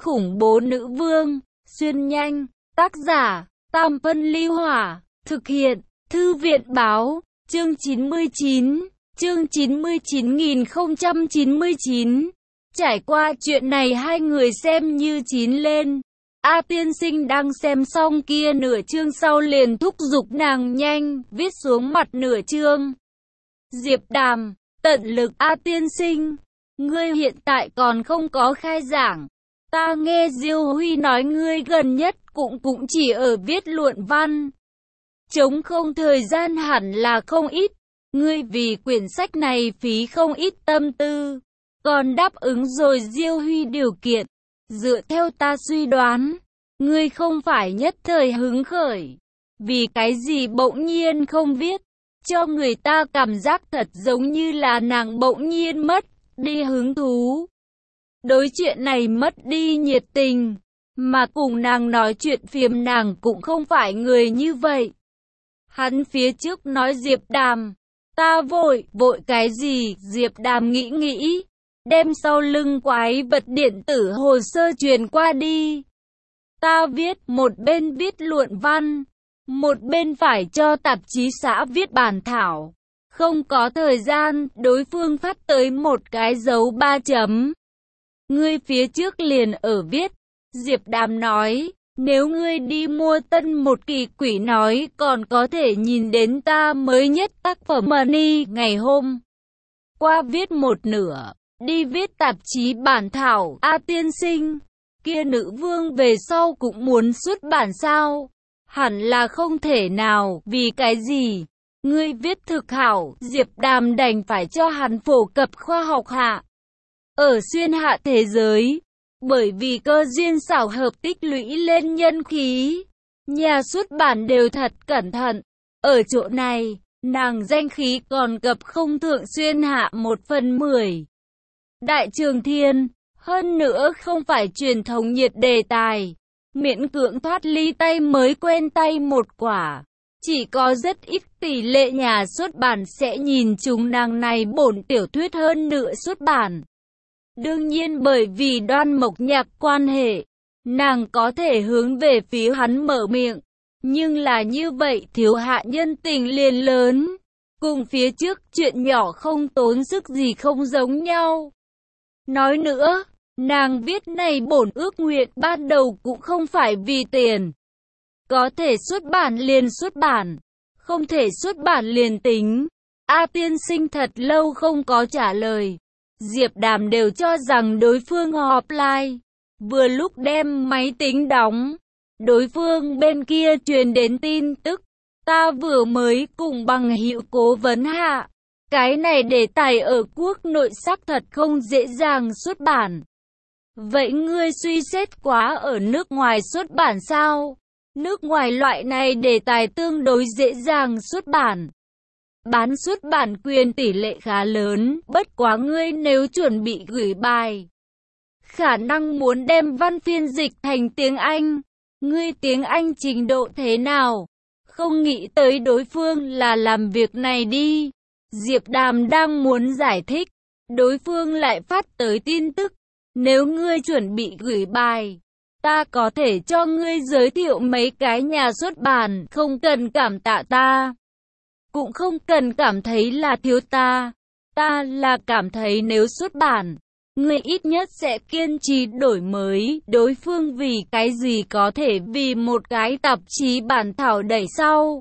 khủng bố nữ vương, xuyên nhanh, tác giả, Tam Phân Ly Hỏa, thực hiện, Thư viện Báo, chương 99, chương 99.099. Trải qua chuyện này hai người xem như chín lên. A tiên sinh đang xem xong kia nửa chương sau liền thúc giục nàng nhanh, viết xuống mặt nửa chương. Diệp Đàm, tận lực A tiên sinh, ngươi hiện tại còn không có khai giảng. Ta nghe Diêu Huy nói ngươi gần nhất cũng chỉ ở viết luận văn. Trống không thời gian hẳn là không ít. Ngươi vì quyển sách này phí không ít tâm tư, còn đáp ứng rồi Diêu Huy điều kiện. Dựa theo ta suy đoán, ngươi không phải nhất thời hứng khởi. Vì cái gì bỗng nhiên không viết, cho người ta cảm giác thật giống như là nàng bỗng nhiên mất đi hứng thú. Đối chuyện này mất đi nhiệt tình, mà cùng nàng nói chuyện phiếm nàng cũng không phải người như vậy. Hắn phía trước nói Diệp Đàm, ta vội cái gì? Diệp Đàm nghĩ, đem sau lưng quái vật điện tử hồ sơ truyền qua đi. Ta viết, một bên viết luận văn, một bên phải cho tạp chí xã viết bản thảo. Không có thời gian, đối phương phát tới một cái dấu 3 chấm. Ngươi phía trước liền ở viết. Diệp Đàm nói, nếu ngươi đi mua tân một kỳ quỷ nói còn có thể nhìn đến ta mới nhất tác phẩm Money ngày hôm qua viết một nửa, đi viết tạp chí bản thảo. A tiên sinh, kia nữ vương về sau cũng muốn xuất bản sao? Hẳn là không thể nào, vì cái gì? Ngươi viết thực hảo. Diệp Đàm đành phải cho hắn phổ cập khoa học hạ. Ở xuyên hạ thế giới, bởi vì cơ duyên xảo hợp tích lũy lên nhân khí, nhà xuất bản đều thật cẩn thận. Ở chỗ này, nàng danh khí còn cập không thượng xuyên hạ 1/10. Đại Trường Thiên, hơn nữa không phải truyền thống nhiệt đề tài, miễn cưỡng thoát ly tay mới quen tay một quả. Chỉ có rất ít tỷ lệ nhà xuất bản sẽ nhìn chúng nàng này bổn tiểu thuyết hơn nữa xuất bản. Đương nhiên bởi vì Đoan Mộc Nhạc quan hệ, nàng có thể hướng về phía hắn mở miệng. Nhưng là như vậy thiếu hạ nhân tình liền lớn. Cùng phía trước chuyện nhỏ không tốn sức gì không giống nhau. Nói nữa, nàng viết này bổn ước nguyện ban đầu cũng không phải vì tiền. Có thể xuất bản liền xuất bản, không thể xuất bản liền tính. A tiên sinh thật lâu không có trả lời. Diệp Đàm đều cho rằng đối phương offline. Vừa lúc đem máy tính đóng, đối phương bên kia truyền đến tin tức. Ta vừa mới cùng bằng hữu cố vấn hạ. Cái này đề tài ở quốc nội xác thật không dễ dàng xuất bản. Vậy ngươi suy xét quá ở nước ngoài xuất bản sao? Nước ngoài loại này đề tài tương đối dễ dàng xuất bản. Bán xuất bản quyền tỷ lệ khá lớn, bất quá ngươi nếu chuẩn bị gửi bài, khả năng muốn đem văn phiên dịch thành tiếng Anh. Ngươi tiếng Anh trình độ thế nào? Không nghĩ tới đối phương là làm việc này đi. Diệp Đàm đang muốn giải thích, đối phương lại phát tới tin tức. Nếu ngươi chuẩn bị gửi bài, ta có thể cho ngươi giới thiệu mấy cái nhà xuất bản, không cần cảm tạ ta. Cũng không cần cảm thấy là thiếu ta. Ta là cảm thấy nếu xuất bản, ngươi ít nhất sẽ kiên trì đổi mới. Đối phương vì cái gì có thể vì một cái tạp chí bản thảo đẩy sau.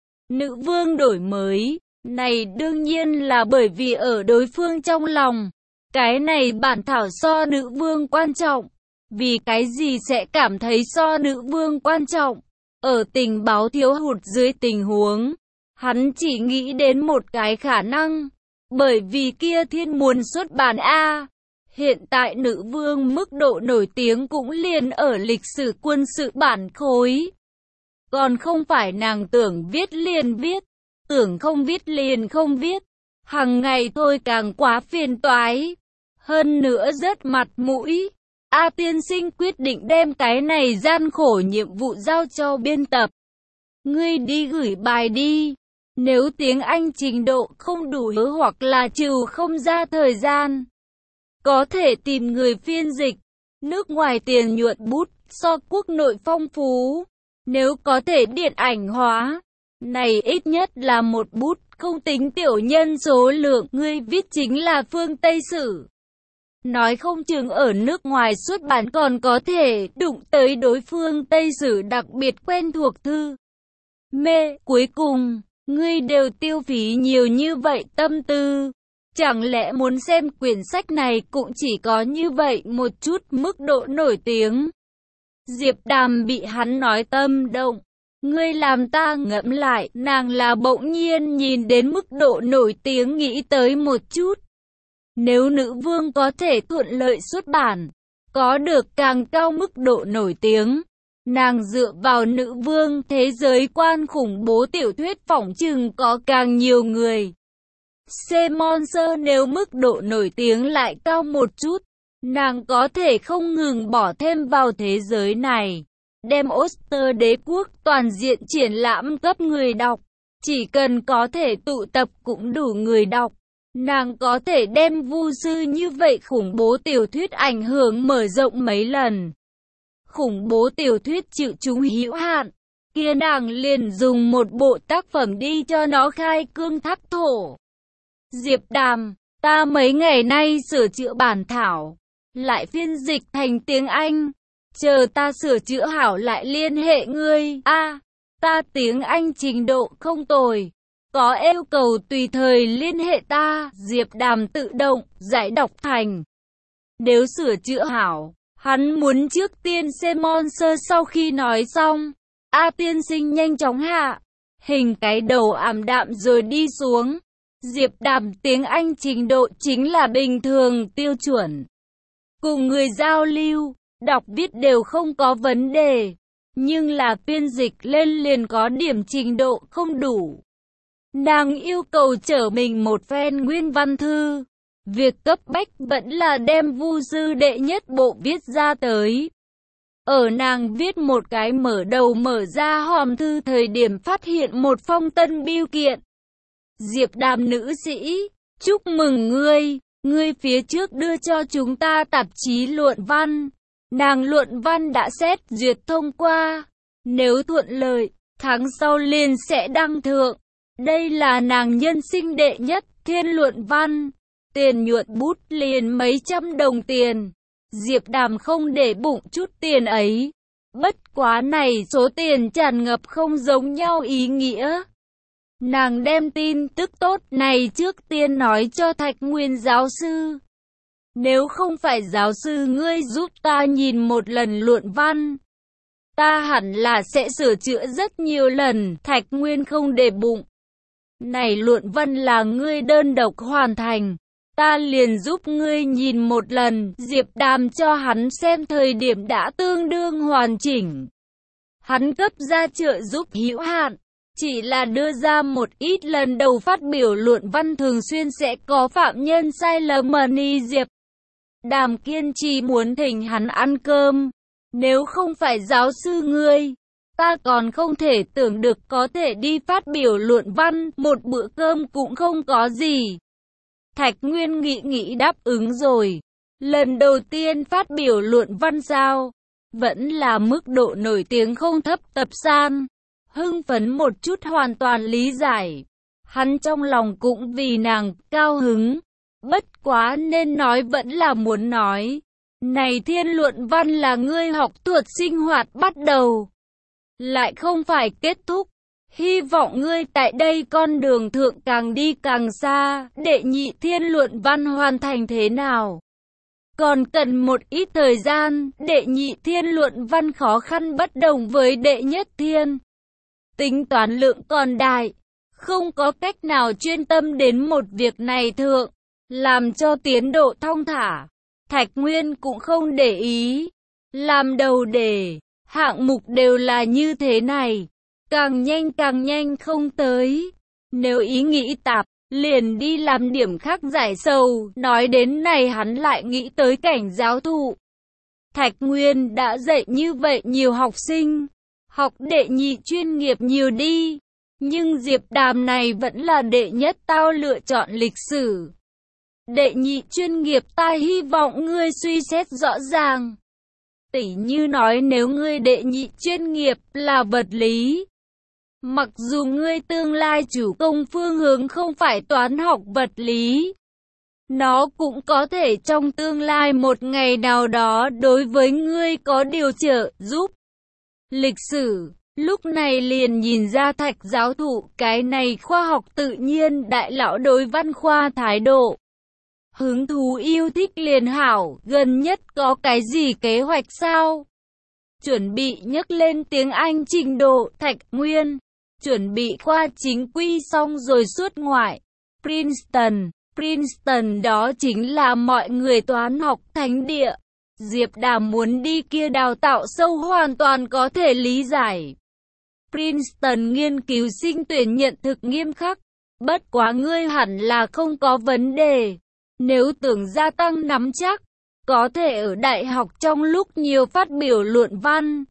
Nữ vương đổi mới, này đương nhiên là bởi vì ở đối phương trong lòng, cái này bản thảo so nữ vương quan trọng. Vì cái gì sẽ cảm thấy so nữ vương quan trọng? Ở tình báo thiếu hụt dưới tình huống, hắn chỉ nghĩ đến một cái khả năng, bởi vì kia thiên muốn xuất bản A. Hiện tại nữ vương mức độ nổi tiếng cũng liền ở lịch sử quân sự bản khối. Còn không phải nàng tưởng viết liền viết, tưởng không viết liền không viết. Hằng ngày thôi càng quá phiền toái. Hơn nữa rất mặt mũi. A tiên sinh quyết định đem cái này gian khổ nhiệm vụ giao cho biên tập. Ngươi đi gửi bài đi. Nếu tiếng Anh trình độ không đủ hoặc là trừ không ra thời gian, có thể tìm người phiên dịch. Nước ngoài tiền nhuận bút so quốc nội phong phú. Nếu có thể điện ảnh hóa, này ít nhất là một bút, không tính tiểu nhân số lượng, ngươi viết chính là phương Tây sử. Nói không chừng ở nước ngoài xuất bản còn có thể đụng tới đối phương Tây sử đặc biệt quen thuộc thư. Mê, cuối cùng, ngươi đều tiêu phí nhiều như vậy tâm tư. Chẳng lẽ muốn xem quyển sách này cũng chỉ có như vậy một chút mức độ nổi tiếng? Diệp Đàm bị hắn nói tâm động. Ngươi làm ta ngẫm lại, nàng là bỗng nhiên nhìn đến mức độ nổi tiếng nghĩ tới một chút. Nếu nữ vương có thể thuận lợi xuất bản, có được càng cao mức độ nổi tiếng, nàng dựa vào nữ vương thế giới quan khủng bố tiểu thuyết phỏng chừng có càng nhiều người. Monster nếu mức độ nổi tiếng lại cao một chút, nàng có thể không ngừng bỏ thêm vào thế giới này. Đem Oster đế quốc toàn diện triển lãm cấp người đọc, chỉ cần có thể tụ tập cũng đủ người đọc. Nàng có thể đem Vu sư như vậy khủng bố tiểu thuyết ảnh hưởng mở rộng mấy lần. Khủng bố tiểu thuyết chịu chúng hữu hạn, kia nàng liền dùng một bộ tác phẩm đi cho nó khai cương thác thổ. Diệp Đàm, ta mấy ngày nay sửa chữa bản thảo, lại phiên dịch thành tiếng Anh. Chờ ta sửa chữa hảo lại liên hệ ngươi. Ta tiếng Anh trình độ không tồi. Có yêu cầu tùy thời liên hệ ta. Diệp Đàm tự động giải đọc thành. Nếu sửa chữa hảo, hắn muốn trước tiên xem Monster. Sau khi nói xong, A tiên sinh nhanh chóng hạ hình, cái đầu ảm đạm rồi đi xuống. Diệp Đàm tiếng Anh trình độ chính là bình thường tiêu chuẩn. Cùng người giao lưu, đọc viết đều không có vấn đề, nhưng là phiên dịch lên liền có điểm trình độ không đủ. Nàng yêu cầu trở mình một phen nguyên văn thư. Việc cấp bách vẫn là đem Vu sư đệ nhất bộ viết ra tới. Ở nàng viết một cái mở đầu mở ra hòm thư thời điểm phát hiện một phong tân bưu kiện. Diệp Đàm nữ sĩ, chúc mừng ngươi phía trước đưa cho chúng ta tạp chí luận văn. Nàng luận văn đã xét duyệt thông qua. Nếu thuận lợi, tháng sau liền sẽ đăng thượng. Đây là nàng nhân sinh đệ nhất thiên luận văn. Tiền nhuận bút liền mấy trăm đồng tiền. Diệp Đàm không để bụng chút tiền ấy. Bất quá này số tiền tràn ngập không giống nhau ý nghĩa. Nàng đem tin tức tốt này trước tiên nói cho Thạch Nguyên giáo sư. Nếu không phải giáo sư ngươi giúp ta nhìn một lần luận văn, ta hẳn là sẽ sửa chữa rất nhiều lần. Thạch Nguyên không để bụng. Này luận văn là ngươi đơn độc hoàn thành, ta liền giúp ngươi nhìn một lần. Diệp Đàm cho hắn xem thời điểm đã tương đương hoàn chỉnh. Hắn cấp ra trợ giúp hữu hạn, chỉ là đưa ra một ít lần đầu phát biểu luận văn thường xuyên sẽ có phạm nhân sai lầm. Diệp Đàm kiên trì muốn thỉnh hắn ăn cơm. Nếu không phải giáo sư ngươi, ta còn không thể tưởng được có thể đi phát biểu luận văn, một bữa cơm cũng không có gì. Thạch Nguyên nghĩ đáp ứng rồi. Lần đầu tiên phát biểu luận văn sao? Vẫn là mức độ nổi tiếng không thấp. Tập San hưng phấn một chút hoàn toàn lý giải. Hắn trong lòng cũng vì nàng cao hứng. Bất quá nên nói vẫn là muốn nói. Này thiên luận văn là ngươi học thuật sinh hoạt bắt đầu, lại không phải kết thúc. Hy vọng ngươi tại đây con đường thượng càng đi càng xa. Đệ nhị thiên luận văn hoàn thành thế nào? Còn cần một ít thời gian. Đệ nhị thiên luận văn khó khăn bất đồng với đệ nhất thiên. Tính toán lượng còn đại, không có cách nào chuyên tâm đến một việc này thượng, làm cho tiến độ thong thả. Thạch Nguyên cũng không để ý. Làm đầu đề, hạng mục đều là như thế này. Càng nhanh không tới. Nếu ý nghĩ tạp, liền đi làm điểm khác giải sầu. Nói đến này hắn lại nghĩ tới cảnh giáo thụ. Thạch Nguyên đã dạy như vậy nhiều học sinh, học đệ nhị chuyên nghiệp nhiều đi. Nhưng Diệp Đàm này vẫn là đệ nhất, tao lựa chọn lịch sử. Đệ nhị chuyên nghiệp ta hy vọng ngươi suy xét rõ ràng. Tỉ như nói nếu ngươi đệ nhị chuyên nghiệp là vật lý, mặc dù ngươi tương lai chủ công phương hướng không phải toán học vật lý, nó cũng có thể trong tương lai một ngày nào đó đối với ngươi có điều trợ giúp. Lịch sử, lúc này liền nhìn ra Thạch giáo thụ cái này khoa học tự nhiên đại lão đối văn khoa thái độ. Hứng thú yêu thích liền hảo, gần nhất có cái gì kế hoạch sao? Chuẩn bị nhấc lên tiếng Anh trình độ, Thạch Nguyên. Chuẩn bị khoa chính quy xong rồi xuất ngoại. Princeton đó chính là mọi người toán học thánh địa. Diệp Đàm muốn đi kia đào tạo sâu hoàn toàn có thể lý giải. Princeton nghiên cứu sinh tuyển nhận thực nghiêm khắc. Bất quá ngươi hẳn là không có vấn đề. Nếu tưởng gia tăng nắm chắc, có thể ở đại học trong lúc nhiều phát biểu luận văn.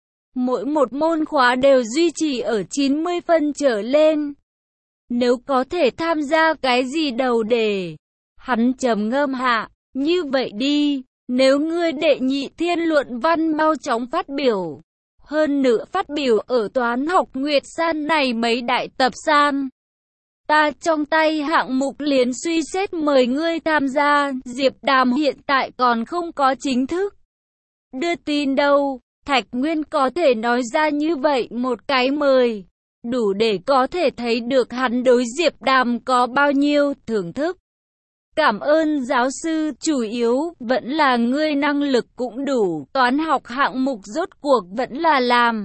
Mỗi một môn khóa đều duy trì ở 90 phân trở lên. Nếu có thể tham gia cái gì đầu đề, hắn trầm ngâm hạ, như vậy đi, nếu ngươi đệ nhị thiên luận văn mau chóng phát biểu, hơn nữa phát biểu ở toán học Nguyệt San này mấy đại tập san. Ta trong tay hạng mục liền suy xét mời ngươi tham gia, Diệp Đàm hiện tại còn không có chính thức đưa tin đâu. Thạch Nguyên có thể nói ra như vậy một cái mời, đủ để có thể thấy được hắn đối Diệp Đàm có bao nhiêu thưởng thức. Cảm ơn giáo sư, chủ yếu vẫn là ngươi năng lực cũng đủ, toán học hạng mục rốt cuộc vẫn là làm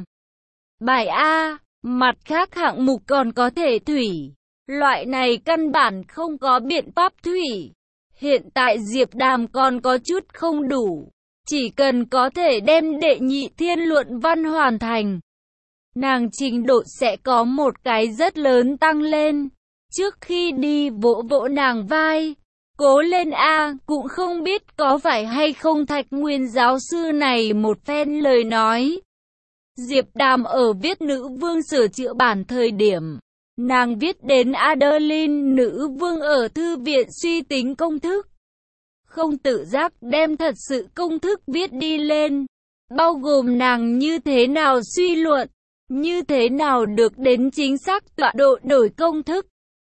bài A, mặt khác hạng mục còn có thể thủy. Loại này căn bản không có biện pháp thủy. Hiện tại Diệp Đàm còn có chút không đủ. Chỉ cần có thể đem đệ nhị thiên luận văn hoàn thành, nàng trình độ sẽ có một cái rất lớn tăng lên. Trước khi đi vỗ vỗ nàng vai, cố lên a, cũng không biết có phải hay không Thạch Nguyên giáo sư này một phen lời nói. Diệp Đàm ở viết nữ vương sửa chữa bản thời điểm, nàng viết đến Adeline nữ vương ở thư viện suy tính công thức. Không tự giác đem thật sự công thức viết đi lên, bao gồm nàng như thế nào suy luận, như thế nào được đến chính xác tọa độ đổi công thức.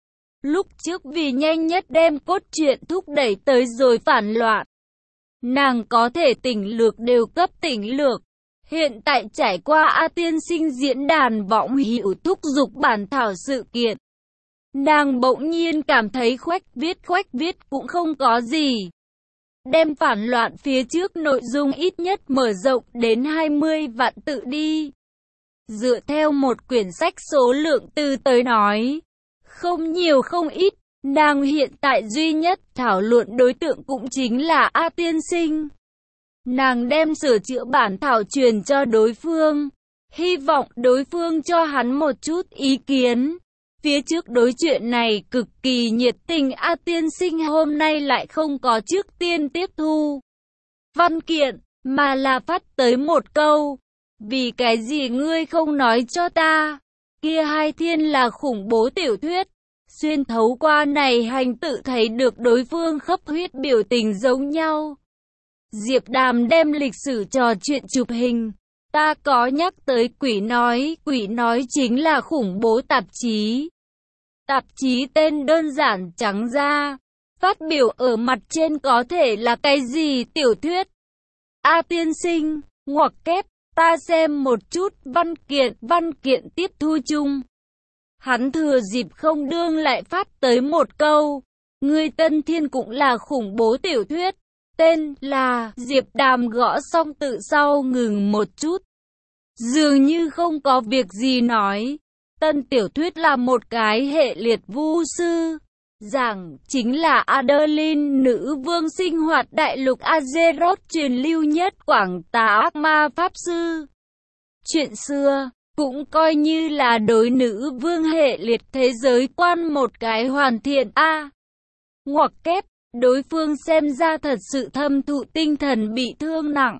Lúc trước vì nhanh nhất đem cốt truyện thúc đẩy tới rồi phản loạn, nàng có thể tỉnh lược đều cấp tỉnh lược. Hiện tại trải qua A Tiên Sinh diễn đàn võng hữu thúc giục bản thảo sự kiện, nàng bỗng nhiên cảm thấy khoách viết cũng không có gì. Đem phản loạn phía trước nội dung ít nhất mở rộng đến 20 vạn tự đi. Dựa theo một quyển sách số lượng từ tới nói, không nhiều không ít, nàng hiện tại duy nhất thảo luận đối tượng cũng chính là A Tiên Sinh. Nàng đem sửa chữa bản thảo truyền cho đối phương, hy vọng đối phương cho hắn một chút ý kiến. Phía trước đối chuyện này cực kỳ nhiệt tình, A Tiên Sinh hôm nay lại không có trước tiên tiếp thu văn kiện, mà là phát tới một câu. Vì cái gì ngươi không nói cho ta? Kia hai thiên là khủng bố tiểu thuyết. Xuyên thấu qua này hành tự thấy được đối phương khắp huyết biểu tình giống nhau. Diệp Đàm đem lịch sử trò chuyện chụp hình. Ta có nhắc tới quỷ nói chính là khủng bố tạp chí. Tạp chí tên đơn giản trắng ra, phát biểu ở mặt trên có thể là cái gì tiểu thuyết. A Tiên Sinh, ngoặc kép, ta xem một chút văn kiện tiếp thu chung. Hắn thừa dịp không đương lại phát tới một câu, ngươi Tân Thiên cũng là khủng bố tiểu thuyết, tên là Diệp Đàm gõ xong tự sau ngừng một chút. Dường như không có việc gì nói. Tân tiểu thuyết là một cái hệ liệt vu sư, giảng chính là Adeline nữ vương sinh hoạt đại lục Azeroth truyền lưu nhất quảng tà ác ma pháp sư. Chuyện xưa, cũng coi như là đối nữ vương hệ liệt thế giới quan một cái hoàn thiện a. Ngoặc kép, đối phương xem ra thật sự thâm thụ tinh thần bị thương nặng.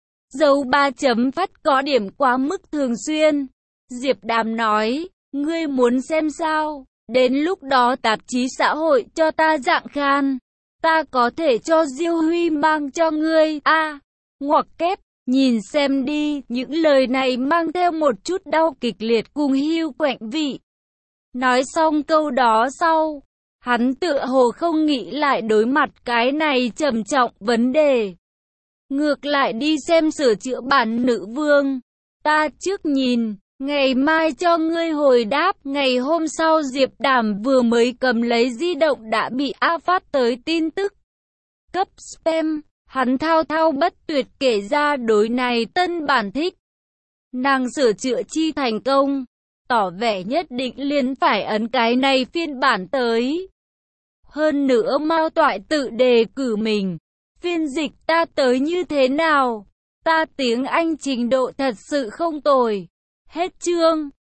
Dấu 3 chấm phát có điểm quá mức thường xuyên. Diệp Đàm nói, ngươi muốn xem sao? Đến lúc đó tạp chí xã hội cho ta dạng khan, ta có thể cho Diêu Huy mang cho ngươi. A, ngoặc kép, Nhìn xem đi, những lời này mang theo một chút đau kịch liệt cùng hiu quạnh vị. Nói xong câu đó sau, hắn tựa hồ không nghĩ lại đối mặt cái này trầm trọng vấn đề. Ngược lại đi xem sửa chữa bản nữ vương. Ta trước nhìn, ngày mai cho ngươi hồi đáp. Ngày hôm sau Diệp Đàm vừa mới cầm lấy di động đã bị A phát tới tin tức. Cấp spam, hắn thao thao bất tuyệt kể ra đối này tân bản thích. Nàng sửa chữa chi thành công, tỏ vẻ nhất định liền phải ấn cái này phiên bản tới. Hơn nữa Mao Toại tự đề cử mình. Phiên dịch ta tới như thế nào? Ta tiếng Anh trình độ thật sự không tồi. Hết chương.